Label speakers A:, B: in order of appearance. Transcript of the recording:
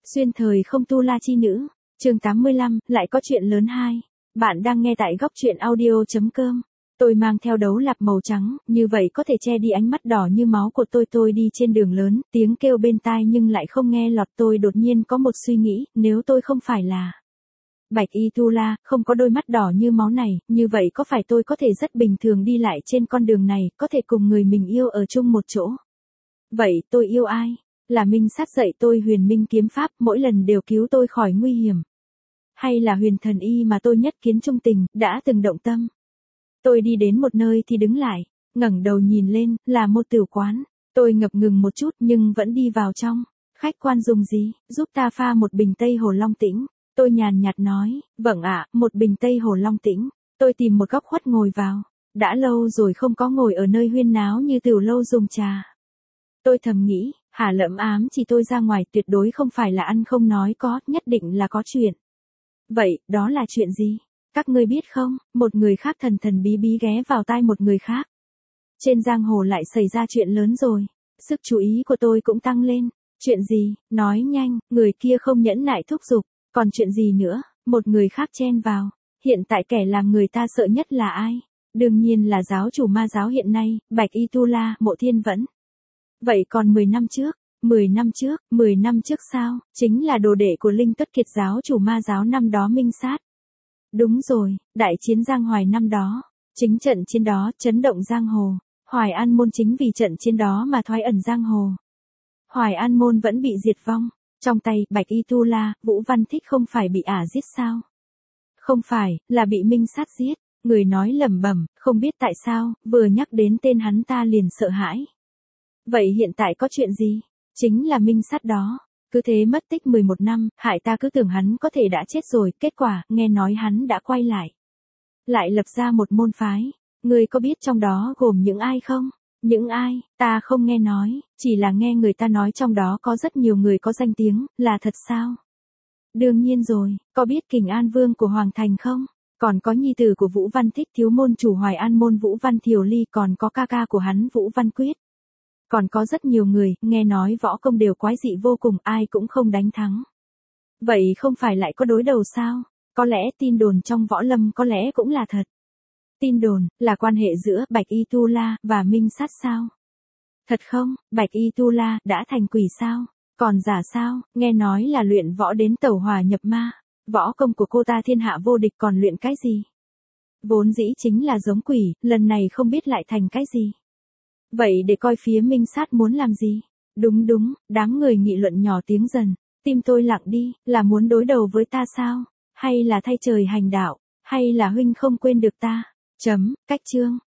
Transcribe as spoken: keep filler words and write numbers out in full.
A: Xuyên thời không tu la chi nữ, chương tám mươi lăm, lại có chuyện lớn hai. Bạn đang nghe tại góc truyện audio.com. Tôi mang theo đấu lạp màu trắng, như vậy có thể che đi ánh mắt đỏ như máu của tôi. Tôi đi trên đường lớn, tiếng kêu bên tai nhưng lại không nghe lọt. Tôi đột nhiên có một suy nghĩ, nếu tôi không phải là Bạch Y Tu La, không có đôi mắt đỏ như máu này, như vậy có phải tôi có thể rất bình thường đi lại trên con đường này, có thể cùng người mình yêu ở chung một chỗ? Vậy tôi yêu ai? Là Minh Sát dạy tôi huyền minh kiếm pháp, mỗi lần đều cứu tôi khỏi nguy hiểm? Hay là huyền thần y mà tôi nhất kiến trung tình, đã từng động tâm? Tôi đi đến một nơi thì đứng lại, ngẩng đầu nhìn lên, là một tử quán. Tôi ngập ngừng một chút nhưng vẫn đi vào trong. Khách quan dùng gì, giúp ta pha một bình Tây Hồ Long Tĩnh. Tôi nhàn nhạt nói, vâng ạ, một bình Tây Hồ Long Tĩnh. Tôi tìm một góc khuất ngồi vào. Đã lâu rồi không có ngồi ở nơi huyên náo như tiểu lâu dùng trà. Tôi thầm nghĩ, Hà Lẫm ám chỉ tôi ra ngoài, tuyệt đối không phải là ăn không nói có, nhất định là có chuyện. Vậy, đó là chuyện gì? Các ngươi biết không, một người khác thần thần bí bí ghé vào tai một người khác. Trên giang hồ lại xảy ra chuyện lớn rồi. Sức chú ý của tôi cũng tăng lên. Chuyện gì? Nói nhanh, người kia không nhẫn nại thúc giục. Còn chuyện gì nữa? Một người khác chen vào. Hiện tại kẻ làm người ta sợ nhất là ai? Đương nhiên là giáo chủ ma giáo hiện nay, Bạch Y Tu La, Mộ Thiên Vẫn. Vậy còn mười năm trước, mười năm trước, mười năm trước sao? Chính là đồ đệ của Linh Tuất Kiệt giáo chủ ma giáo năm đó Minh Sát. Đúng rồi, đại chiến Giang Hoài năm đó. Chính trận chiến đó chấn động giang hồ. Hoài An môn chính vì trận chiến đó mà thoái ẩn giang hồ. Hoài An môn vẫn bị diệt vong. Trong tay Bạch Y Tu La, Vũ Văn Thích không phải bị ả giết sao? Không phải, là bị Minh Sát giết. Người nói lẩm bẩm, không biết tại sao, vừa nhắc đến tên hắn ta liền sợ hãi. Vậy hiện tại có chuyện gì? Chính là Minh Sát đó. Cứ thế mất tích mười một năm, hại ta cứ tưởng hắn có thể đã chết rồi, kết quả, nghe nói hắn đã quay lại. Lại lập ra một môn phái. Người có biết trong đó gồm những ai không? Những ai, ta không nghe nói, chỉ là nghe người ta nói trong đó có rất nhiều người có danh tiếng, là thật sao? Đương nhiên rồi, có biết Kình An Vương của Hoàng Thành không? Còn có nhi tử của Vũ Văn Thích thiếu môn chủ Hoài An môn Vũ Văn Thiều Ly, còn có ca ca của hắn Vũ Văn Quyết. Còn có rất nhiều người, nghe nói võ công đều quái dị vô cùng, ai cũng không đánh thắng. Vậy không phải lại có đối đầu sao? Có lẽ tin đồn trong võ lâm có lẽ cũng là thật. Tin đồn, là quan hệ giữa Bạch Y Tu La và Minh Sát sao? Thật không, Bạch Y Tu La đã thành quỷ sao? Còn giả sao, nghe nói là luyện võ đến tẩu hỏa nhập ma. Võ công của cô ta thiên hạ vô địch, còn luyện cái gì? Vốn dĩ chính là giống quỷ, lần này không biết lại thành cái gì. Vậy để coi phía Minh Sát muốn làm gì? Đúng đúng, đám người nghị luận nhỏ tiếng dần. Tim tôi lặng đi, là muốn đối đầu với ta sao? Hay là thay trời hành đạo? Hay là huynh không quên được ta? Chấm, cách chương.